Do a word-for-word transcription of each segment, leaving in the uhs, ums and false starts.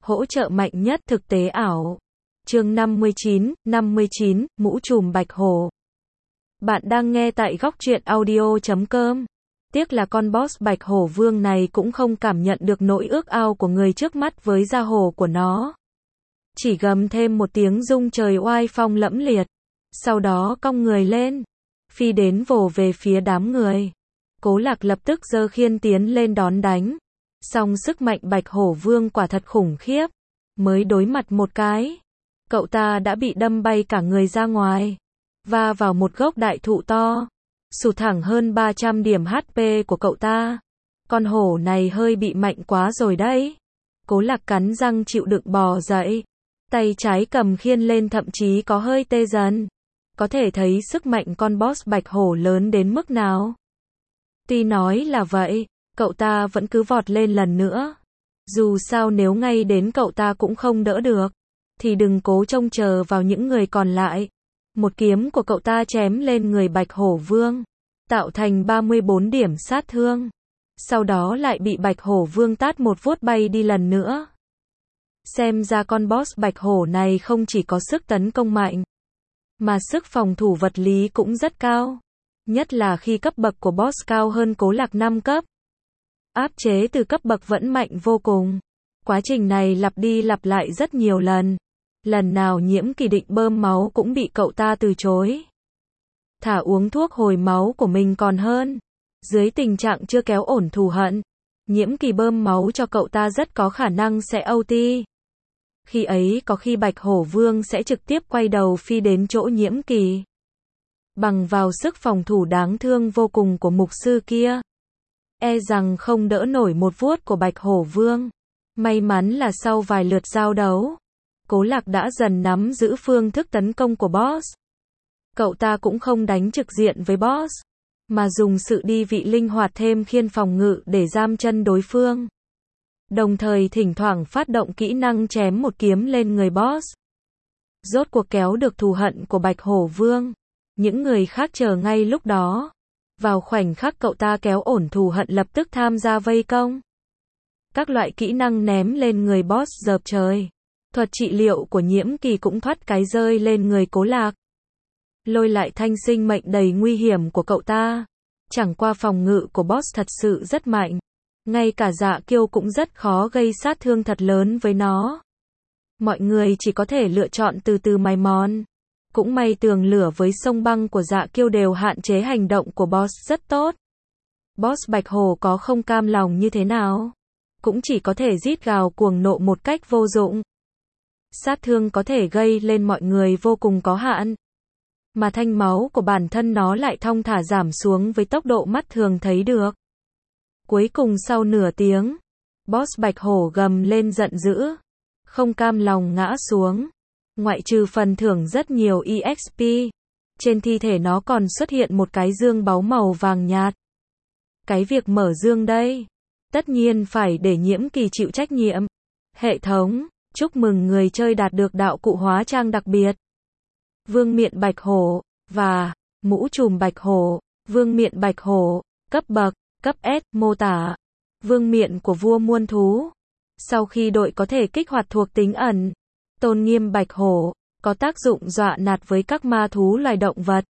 Hỗ trợ mạnh nhất thực tế ảo. Chương năm mươi chín, năm mươi chín, mũ trùm bạch hổ. Bạn đang nghe tại góc truyện audio chấm com. Tiếc là con boss bạch hổ vương này cũng không cảm nhận được nỗi ước ao của người trước mắt với da hổ của nó. Chỉ gầm thêm một tiếng rung trời oai phong lẫm liệt. Sau đó cong người lên, phi đến vồ về phía đám người. Cố Lạc lập tức giơ khiên tiến lên đón đánh. Song sức mạnh bạch hổ vương quả thật khủng khiếp. Mới đối mặt một cái, cậu ta đã bị đâm bay cả người ra ngoài, va vào một gốc đại thụ to, sụt thẳng hơn ba trăm điểm hát pê của cậu ta. Con hổ này hơi bị mạnh quá rồi đấy. Cố Lạc cắn răng chịu đựng bò dậy, tay trái cầm khiên lên thậm chí có hơi tê dần. Có thể thấy sức mạnh con boss bạch hổ lớn đến mức nào. Tuy nói là vậy, cậu ta vẫn cứ vọt lên lần nữa. Dù sao nếu ngay đến cậu ta cũng không đỡ được, thì đừng cố trông chờ vào những người còn lại. Một kiếm của cậu ta chém lên người bạch hổ vương, tạo thành ba mươi bốn điểm sát thương. Sau đó lại bị bạch hổ vương tát một vuốt bay đi lần nữa. Xem ra con boss bạch hổ này không chỉ có sức tấn công mạnh, mà sức phòng thủ vật lý cũng rất cao. Nhất là khi cấp bậc của boss cao hơn Cố Lạc năm cấp. Áp chế từ cấp bậc vẫn mạnh vô cùng. Quá trình này lặp đi lặp lại rất nhiều lần. Lần nào Nhiễm Kỳ định bơm máu cũng bị cậu ta từ chối. Thả uống thuốc hồi máu của mình còn hơn. Dưới tình trạng chưa kéo ổn thù hận, Nhiễm Kỳ bơm máu cho cậu ta rất có khả năng sẽ o tê. Khi ấy có khi bạch hổ vương sẽ trực tiếp quay đầu phi đến chỗ Nhiễm Kỳ. Bằng vào sức phòng thủ đáng thương vô cùng của mục sư kia, e rằng không đỡ nổi một vuốt của bạch hổ vương. May mắn là sau vài lượt giao đấu, Cố Lạc đã dần nắm giữ phương thức tấn công của boss. Cậu ta cũng không đánh trực diện với boss, mà dùng sự đi vị linh hoạt thêm khiên phòng ngự để giam chân đối phương. Đồng thời thỉnh thoảng phát động kỹ năng chém một kiếm lên người boss. Rốt cuộc kéo được thù hận của bạch hổ vương. Những người khác chờ ngay lúc đó. Vào khoảnh khắc cậu ta kéo ổn thù hận lập tức tham gia vây công. Các loại kỹ năng ném lên người boss dợp trời. Thuật trị liệu của Nhiễm Kỳ cũng thoát cái rơi lên người Cố Lạc. Lôi lại thanh sinh mệnh đầy nguy hiểm của cậu ta. Chẳng qua phòng ngự của boss thật sự rất mạnh. Ngay cả Dạ Kiêu cũng rất khó gây sát thương thật lớn với nó. Mọi người chỉ có thể lựa chọn từ từ mài mòn. Cũng may tường lửa với sông băng của Dạ Kiêu đều hạn chế hành động của boss rất tốt. Boss bạch hổ có không cam lòng như thế nào, cũng chỉ có thể rít gào cuồng nộ một cách vô dụng. Sát thương có thể gây lên mọi người vô cùng có hạn. Mà thanh máu của bản thân nó lại thong thả giảm xuống với tốc độ mắt thường thấy được. Cuối cùng sau nửa tiếng, boss bạch hổ gầm lên giận dữ, không cam lòng ngã xuống. Ngoại trừ phần thưởng rất nhiều e ích pê, trên thi thể nó còn xuất hiện một cái dương báu màu vàng nhạt. Cái việc mở dương đây, tất nhiên phải để Nhiễm Kỳ chịu trách nhiệm. Hệ thống, chúc mừng người chơi đạt được đạo cụ hóa trang đặc biệt. Vương miện bạch hổ, và mũ trùm bạch hổ. Vương miện bạch hổ, cấp bậc, cấp S, mô tả. Vương miện của vua muôn thú. Sau khi đội có thể kích hoạt thuộc tính ẩn. Tôn nghiêm bạch hổ, có tác dụng dọa nạt với các ma thú loài động vật.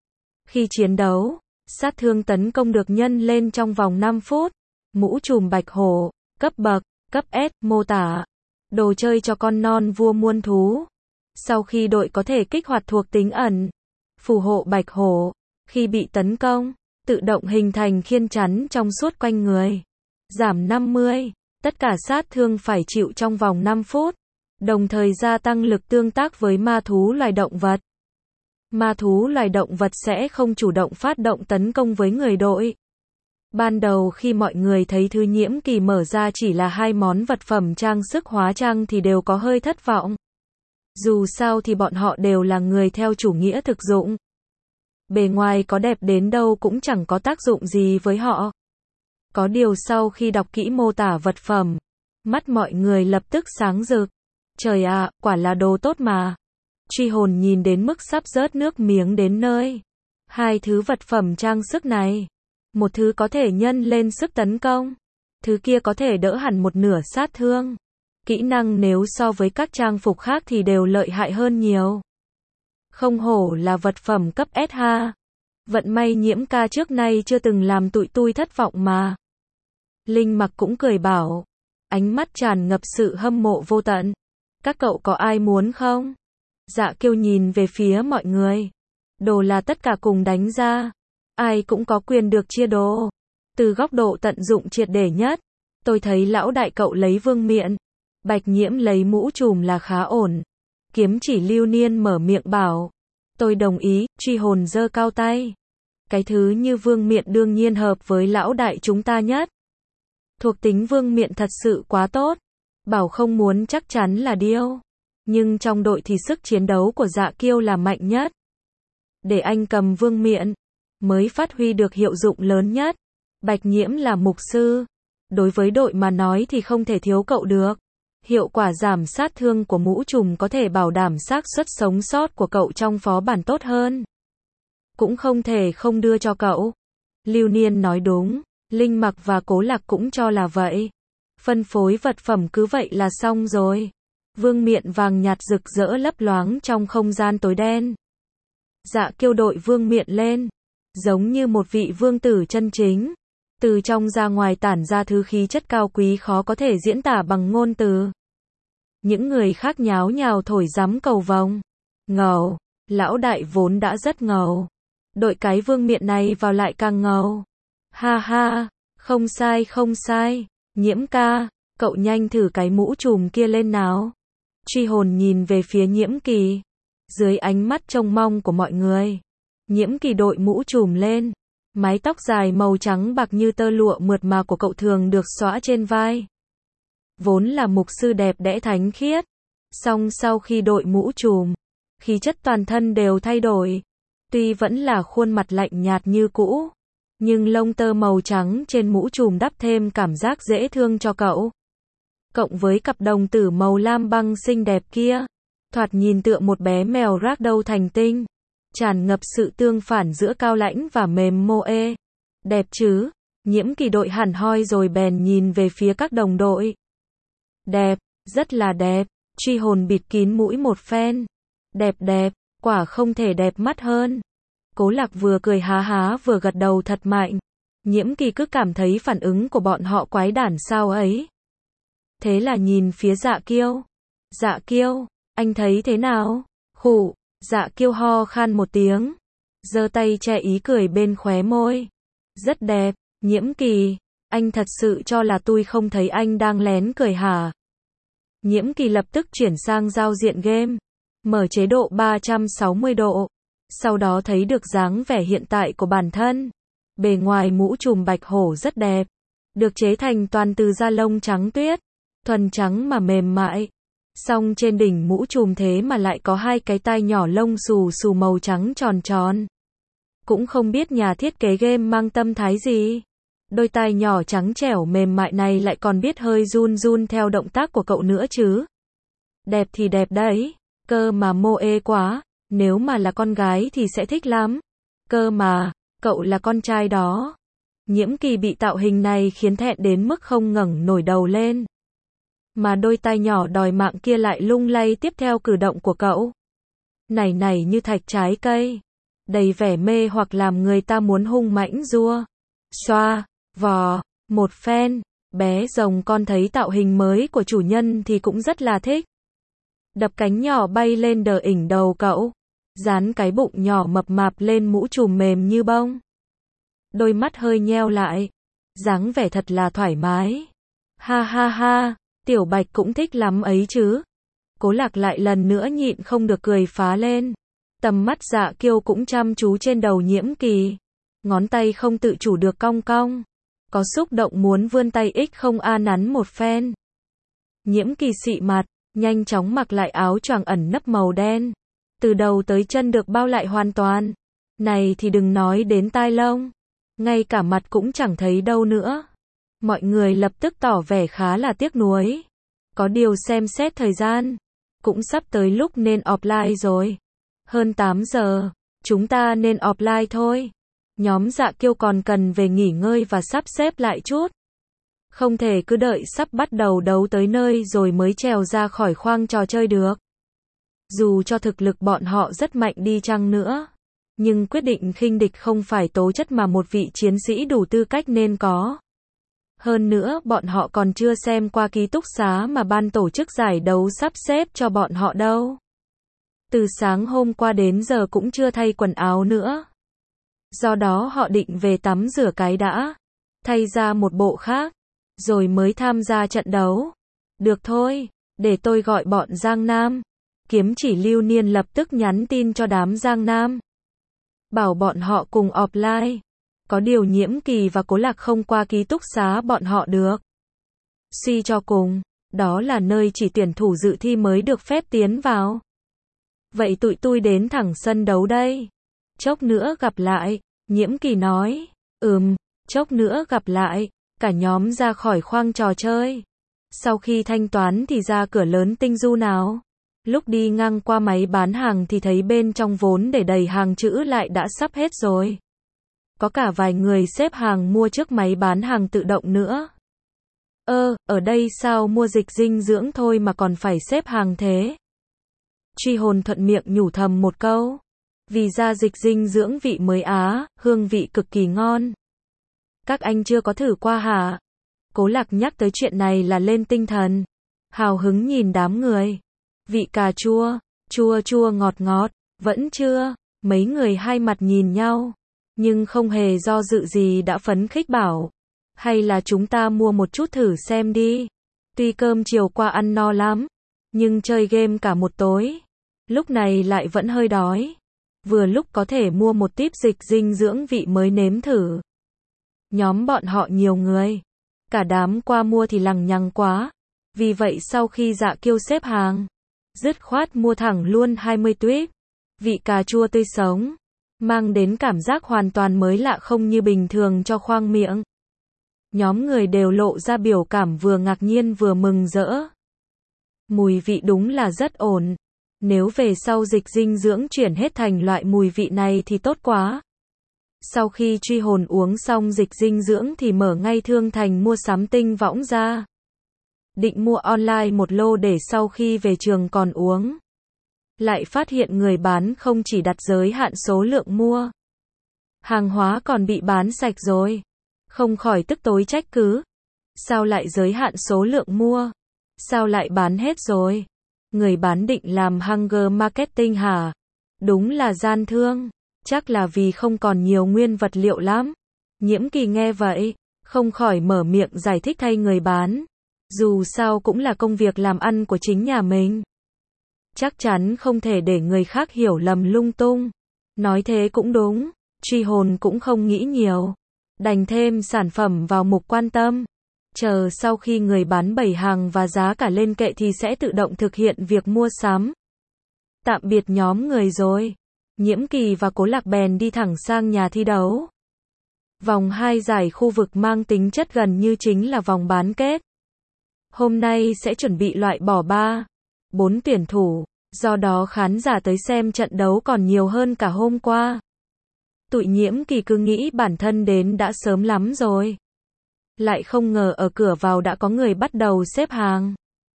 Khi chiến đấu, sát thương tấn công được nhân lên trong vòng năm phút. Mũ trùm bạch hổ, cấp bậc, cấp S, mô tả. Đồ chơi cho con non vua muôn thú. Sau khi đội có thể kích hoạt thuộc tính ẩn. Phù hộ bạch hổ, khi bị tấn công, tự động hình thành khiên chắn trong suốt quanh người. Giảm năm mươi, tất cả sát thương phải chịu trong vòng năm phút. Đồng thời gia tăng lực tương tác với ma thú loài động vật. Ma thú loài động vật sẽ không chủ động phát động tấn công với người đội. Ban đầu khi mọi người thấy thứ Nhiễm Kỳ mở ra chỉ là hai món vật phẩm trang sức hóa trang thì đều có hơi thất vọng. Dù sao thì bọn họ đều là người theo chủ nghĩa thực dụng. Bề ngoài có đẹp đến đâu cũng chẳng có tác dụng gì với họ. Có điều sau khi đọc kỹ mô tả vật phẩm, mắt mọi người lập tức sáng rực. Trời ạ, quả là đồ tốt mà. Truy hồn nhìn đến mức sắp rớt nước miếng đến nơi. Hai thứ vật phẩm trang sức này, một thứ có thể nhân lên sức tấn công, thứ kia có thể đỡ hẳn một nửa sát thương. Kỹ năng nếu so với các trang phục khác thì đều lợi hại hơn nhiều. Không hổ là vật phẩm cấp S ha. Vận may Nhiễm ca trước nay chưa từng làm tụi tui thất vọng mà. Linh Mặc cũng cười bảo. Ánh mắt tràn ngập sự hâm mộ vô tận. Các cậu có ai muốn không? Dạ Kiêu nhìn về phía mọi người. Đồ là tất cả cùng đánh ra. Ai cũng có quyền được chia đồ. Từ góc độ tận dụng triệt để nhất, tôi thấy lão đại cậu lấy vương miện. Bạch Nhiễm lấy mũ trùm là khá ổn. Kiếm chỉ Lưu Niên mở miệng bảo. Tôi đồng ý, truy hồn giơ cao tay. Cái thứ như vương miện đương nhiên hợp với lão đại chúng ta nhất. Thuộc tính vương miện thật sự quá tốt. Bảo không muốn chắc chắn là điêu. Nhưng trong đội thì sức chiến đấu của Dạ Kiêu là mạnh nhất. Để anh cầm vương miện, mới phát huy được hiệu dụng lớn nhất. Bạch Nhiễm là mục sư. Đối với đội mà nói thì không thể thiếu cậu được. Hiệu quả giảm sát thương của mũ trùm có thể bảo đảm xác suất sống sót của cậu trong phó bản tốt hơn. Cũng không thể không đưa cho cậu. Lưu Niên nói đúng. Linh Mặc và Cố Lạc cũng cho là vậy. Phân phối vật phẩm cứ vậy là xong rồi. Vương miện vàng nhạt rực rỡ lấp loáng trong không gian tối đen. Dạ Kiêu đội vương miện lên. Giống như một vị vương tử chân chính. Từ trong ra ngoài tản ra thứ khí chất cao quý khó có thể diễn tả bằng ngôn từ. Những người khác nháo nhào thổi giắm cầu vồng. Ngầu. Lão đại vốn đã rất ngầu. Đội cái vương miện này vào lại càng ngầu. Ha ha. Không sai không sai. Nhiễm ca. Cậu nhanh thử cái mũ trùm kia lên nào. Truy hồn nhìn về phía Nhiễm Kỳ. Dưới ánh mắt trông mong của mọi người. Nhiễm Kỳ đội mũ trùm lên. Mái tóc dài màu trắng bạc như tơ lụa mượt mà của cậu thường được xõa trên vai. Vốn là mục sư đẹp đẽ thánh khiết. Song sau khi đội mũ trùm, khí chất toàn thân đều thay đổi. Tuy vẫn là khuôn mặt lạnh nhạt như cũ, nhưng lông tơ màu trắng trên mũ trùm đắp thêm cảm giác dễ thương cho cậu. Cộng với cặp đồng tử màu lam băng xinh đẹp kia, thoạt nhìn tựa một bé mèo ragdoll thành tinh. Tràn ngập sự tương phản giữa cao lãnh và mềm mô ê. Đẹp chứ? Nhiễm Kỳ đội hẳn hoi rồi bèn nhìn về phía các đồng đội. Đẹp, rất là đẹp. Truy hồn bịt kín mũi một phen. Đẹp đẹp, quả không thể đẹp mắt hơn. Cố Lạc vừa cười há há vừa gật đầu thật mạnh. Nhiễm Kỳ cứ cảm thấy phản ứng của bọn họ quái đản sao ấy. Thế là nhìn phía Dạ Kiêu. Dạ Kiêu, anh thấy thế nào? Khụ. Dạ Kiêu ho khan một tiếng. Giơ tay che ý cười bên khóe môi. Rất đẹp. Nhiễm Kỳ, anh thật sự cho là tôi không thấy anh đang lén cười hả? Nhiễm Kỳ lập tức chuyển sang giao diện game. Mở chế độ ba trăm sáu mươi độ. Sau đó thấy được dáng vẻ hiện tại của bản thân. Bề ngoài mũ trùm bạch hổ rất đẹp. Được chế thành toàn từ da lông trắng tuyết. Thuần trắng mà mềm mại. Song trên đỉnh mũ trùm thế mà lại có hai cái tai nhỏ lông xù xù màu trắng tròn tròn. Cũng không biết nhà thiết kế game mang tâm thái gì. Đôi tai nhỏ trắng trẻo mềm mại này lại còn biết hơi run run theo động tác của cậu nữa chứ. Đẹp thì đẹp đấy. Cơ mà mô ê quá. Nếu mà là con gái thì sẽ thích lắm. Cơ mà, cậu là con trai đó. Nhiễm Kỳ bị tạo hình này khiến thẹn đến mức không ngẩng nổi đầu lên. Mà đôi tai nhỏ đòi mạng kia lại lung lay tiếp theo cử động của cậu. Này này như thạch trái cây. Đầy vẻ mê hoặc làm người ta muốn hung mãnh rua. Xoa, vò, một phen. Bé rồng con thấy tạo hình mới của chủ nhân thì cũng rất là thích. Đập cánh nhỏ bay lên đờ ỉnh đầu cậu. Dán cái bụng nhỏ mập mạp lên mũ trùm mềm như bông. Đôi mắt hơi nheo lại. Dáng vẻ thật là thoải mái. Ha ha ha. Tiểu Bạch cũng thích lắm ấy chứ. Cố Lạc lại lần nữa nhịn không được cười phá lên. Tầm mắt Dạ Kiêu cũng chăm chú trên đầu Nhiễm Kỳ. Ngón tay không tự chủ được cong cong. Có xúc động muốn vươn tay ích không a nắn một phen. Nhiễm Kỳ xị mặt, nhanh chóng mặc lại áo choàng ẩn nấp màu đen. Từ đầu tới chân được bao lại hoàn toàn. Này thì đừng nói đến tai lông. Ngay cả mặt cũng chẳng thấy đâu nữa. Mọi người lập tức tỏ vẻ khá là tiếc nuối. Có điều xem xét thời gian. Cũng sắp tới lúc nên offline rồi. Hơn tám giờ. Chúng ta nên offline thôi. Nhóm Dạ Kiêu còn cần về nghỉ ngơi và sắp xếp lại chút. Không thể cứ đợi sắp bắt đầu đấu tới nơi rồi mới trèo ra khỏi khoang trò chơi được. Dù cho thực lực bọn họ rất mạnh đi chăng nữa, nhưng quyết định khinh địch không phải tố chất mà một vị chiến sĩ đủ tư cách nên có. Hơn nữa bọn họ còn chưa xem qua ký túc xá mà ban tổ chức giải đấu sắp xếp cho bọn họ đâu. Từ sáng hôm qua đến giờ cũng chưa thay quần áo nữa. Do đó họ định về tắm rửa cái đã, thay ra một bộ khác, rồi mới tham gia trận đấu. Được thôi, để tôi gọi bọn Giang Nam. Kiếm chỉ Lưu Niên lập tức nhắn tin cho đám Giang Nam. Bảo bọn họ cùng offline. Có điều Nhiễm Kỳ và Cố Lạc không qua ký túc xá bọn họ được. Suy cho cùng, đó là nơi chỉ tuyển thủ dự thi mới được phép tiến vào. Vậy tụi tôi đến thẳng sân đấu đây. Chốc nữa gặp lại, Nhiễm Kỳ nói. Ừm, chốc nữa gặp lại. Cả nhóm ra khỏi khoang trò chơi. Sau khi thanh toán thì ra cửa lớn Tinh Du nào. Lúc đi ngang qua máy bán hàng thì thấy bên trong vốn để đầy hàng chữ lại đã sắp hết rồi. Có cả vài người xếp hàng mua trước máy bán hàng tự động nữa. Ơ, ở đây sao mua dịch dinh dưỡng thôi mà còn phải xếp hàng thế? Truy Hồn thuận miệng nhủ thầm một câu. Vì ra dịch dinh dưỡng vị mới Á, hương vị cực kỳ ngon. Các anh chưa có thử qua hả? Cố Lạc nhắc tới chuyện này là lên tinh thần. Hào hứng nhìn đám người. Vị cà chua, chua chua ngọt ngọt, vẫn chưa. Mấy người hai mặt nhìn nhau. Nhưng không hề do dự gì đã phấn khích bảo. Hay là chúng ta mua một chút thử xem đi. Tuy cơm chiều qua ăn no lắm, nhưng chơi game cả một tối. Lúc này lại vẫn hơi đói. Vừa lúc có thể mua một típ dịch dinh dưỡng vị mới nếm thử. Nhóm bọn họ nhiều người. Cả đám qua mua thì lằng nhằng quá. Vì vậy sau khi Dạ Kiêu xếp hàng, dứt khoát mua thẳng luôn hai mươi tuýp. Vị cà chua tươi sống, mang đến cảm giác hoàn toàn mới lạ không như bình thường cho khoang miệng. Nhóm người đều lộ ra biểu cảm vừa ngạc nhiên vừa mừng rỡ. Mùi vị đúng là rất ổn. Nếu về sau dịch dinh dưỡng chuyển hết thành loại mùi vị này thì tốt quá. Sau khi Truy Hồn uống xong dịch dinh dưỡng thì mở ngay Thương Thành mua sắm Tinh Võng ra. Định mua online một lô để sau khi về trường còn uống. Lại phát hiện người bán không chỉ đặt giới hạn số lượng mua. Hàng hóa còn bị bán sạch rồi. Không khỏi tức tối trách cứ. Sao lại giới hạn số lượng mua? Sao lại bán hết rồi? Người bán định làm hunger marketing hả? Đúng là gian thương. Chắc là vì không còn nhiều nguyên vật liệu lắm. Nhiễm Kỳ nghe vậy, không khỏi mở miệng giải thích thay người bán. Dù sao cũng là công việc làm ăn của chính nhà mình. Chắc chắn không thể để người khác hiểu lầm lung tung. Nói thế cũng đúng. Truy Hồn cũng không nghĩ nhiều. Đành thêm sản phẩm vào mục quan tâm. Chờ sau khi người bán bày hàng và giá cả lên kệ thì sẽ tự động thực hiện việc mua sắm. Tạm biệt nhóm người rồi. Nhiễm Kỳ và Cố Lạc bèn đi thẳng sang nhà thi đấu. Vòng hai giải khu vực mang tính chất gần như chính là vòng bán kết. Hôm nay sẽ chuẩn bị loại bỏ ba, bốn tuyển thủ, do đó khán giả tới xem trận đấu còn nhiều hơn cả hôm qua. Tụi Nhiễm Kỳ cứ nghĩ bản thân đến đã sớm lắm rồi. Lại không ngờ ở cửa vào đã có người bắt đầu xếp hàng.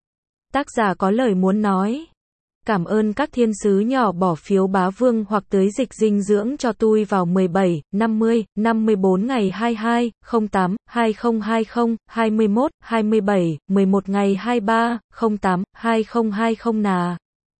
Tác giả có lời muốn nói. Cảm ơn các thiên sứ nhỏ bỏ phiếu bá vương hoặc tưới dịch dinh dưỡng cho tôi vào mười bảy, năm mươi, năm mươi tư ngày hai mươi hai, không tám, hai không hai không, hai mươi mốt, hai mươi bảy, mười một ngày hai mươi ba, không tám, hai không hai không nà.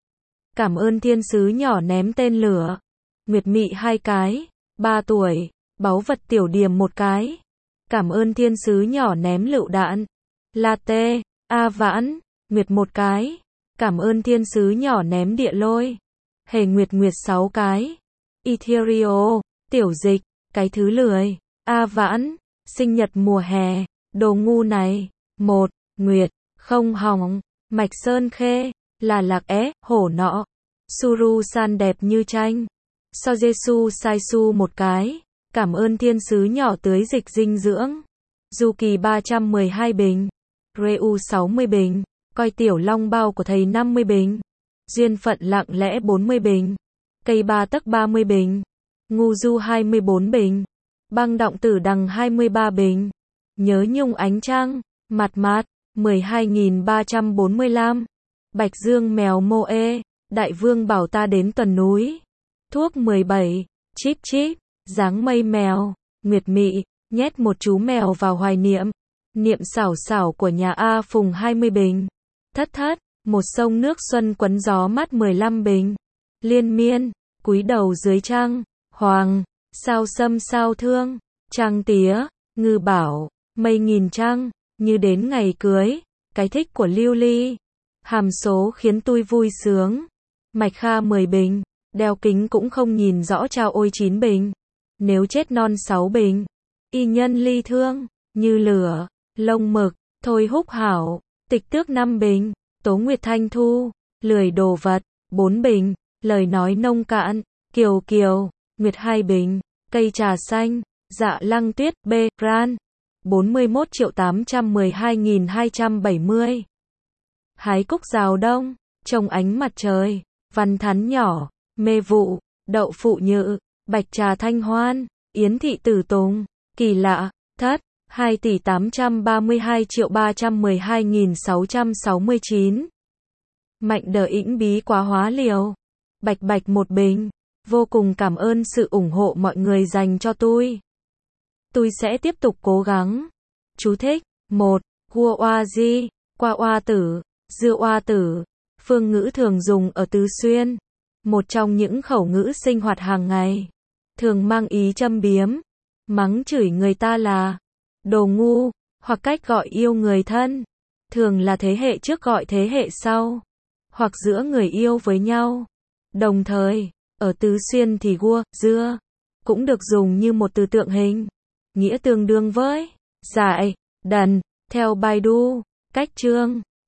Cảm ơn thiên sứ nhỏ ném tên lửa. Nguyệt Mị hai cái, ba tuổi, báu vật tiểu điềm một cái. Cảm ơn thiên sứ nhỏ ném lựu đạn. Latte, A Vãn, Nguyệt một cái. Cảm ơn thiên sứ nhỏ ném địa lôi. Hề Nguyệt Nguyệt sáu cái. Ethereal, tiểu dịch, cái thứ lười. A Vãn, sinh nhật mùa hè. Đồ ngu này. Một, Nguyệt, không hỏng. Mạch Sơn Khê, là lạc é, hổ nọ. Suru San đẹp như tranh. So Jesu Sai Su một cái. Cảm ơn thiên sứ nhỏ tưới dịch dinh dưỡng. Du Kỳ ba trăm mười hai bình. Reu sáu mươi bình. Coi tiểu long bao của thầy năm mươi bình. Duyên phận lặng lẽ bốn mươi bình. Cây ba tấc ba mươi bình. Ngu du hai mươi bốn bình. Băng động tử đằng hai mươi ba bình. Nhớ nhung ánh trăng. Mặt mát, mười hai nghìn ba trăm bốn mươi lăm. Bạch Dương mèo mô ê, đại vương bảo ta đến tuần núi. Thuốc mười bảy, chip chip, dáng mây mèo, Nguyệt Mị, nhét một chú mèo vào hoài niệm. Niệm xảo xảo của nhà A Phùng hai mươi bình. Thất thất, một sông nước xuân quấn gió mát mười lăm bình. Liên miên, cúi đầu dưới trăng, hoàng, sao xâm sao thương, trăng tía, ngư bảo, mây nghìn trăng, như đến ngày cưới, cái thích của Lưu Ly. Hàm số khiến tôi vui sướng. Mạch Kha mười bình, đeo kính cũng không nhìn rõ trao ôi chín bình. Nếu chết non sáu bình. Y nhân ly thương, như lửa, lông mực, thôi húc hảo, tịch tước năm bình. Tố Nguyệt Thanh Thu, lười đồ vật, bốn bình. Lời nói nông cạn, Kiều Kiều, Nguyệt hai bình. Cây trà xanh, Dạ Lăng Tuyết, B. Ran, bốn mươi mốt triệu tám trăm mười hai nghìn hai trăm bảy mươi. Hái cúc rào đông, trồng ánh mặt trời, văn thắn nhỏ, mê vụ, đậu phụ nhự, bạch trà thanh hoan, yến thị tử tùng, kỳ lạ, thất, hai tỷ tám trăm ba mươi hai triệu ba trăm mười hai nghìn sáu trăm sáu mươi chín. Mạnh đờ ĩnh bí quá hóa liều, bạch bạch một bình, vô cùng cảm ơn sự ủng hộ mọi người dành cho tôi. Tôi sẽ tiếp tục cố gắng. Chú thích, một. Gua oa di, qua oa tử, dưa oa tử, phương ngữ thường dùng ở Tứ Xuyên. Một trong những khẩu ngữ sinh hoạt hàng ngày. Thường mang ý châm biếm, mắng chửi người ta là đồ ngu, hoặc cách gọi yêu người thân. Thường là thế hệ trước gọi thế hệ sau, hoặc giữa người yêu với nhau. Đồng thời, ở Tứ Xuyên thì gua, dưa, cũng được dùng như một từ tượng hình, nghĩa tương đương với dại, đần, theo Baidu, cách chương.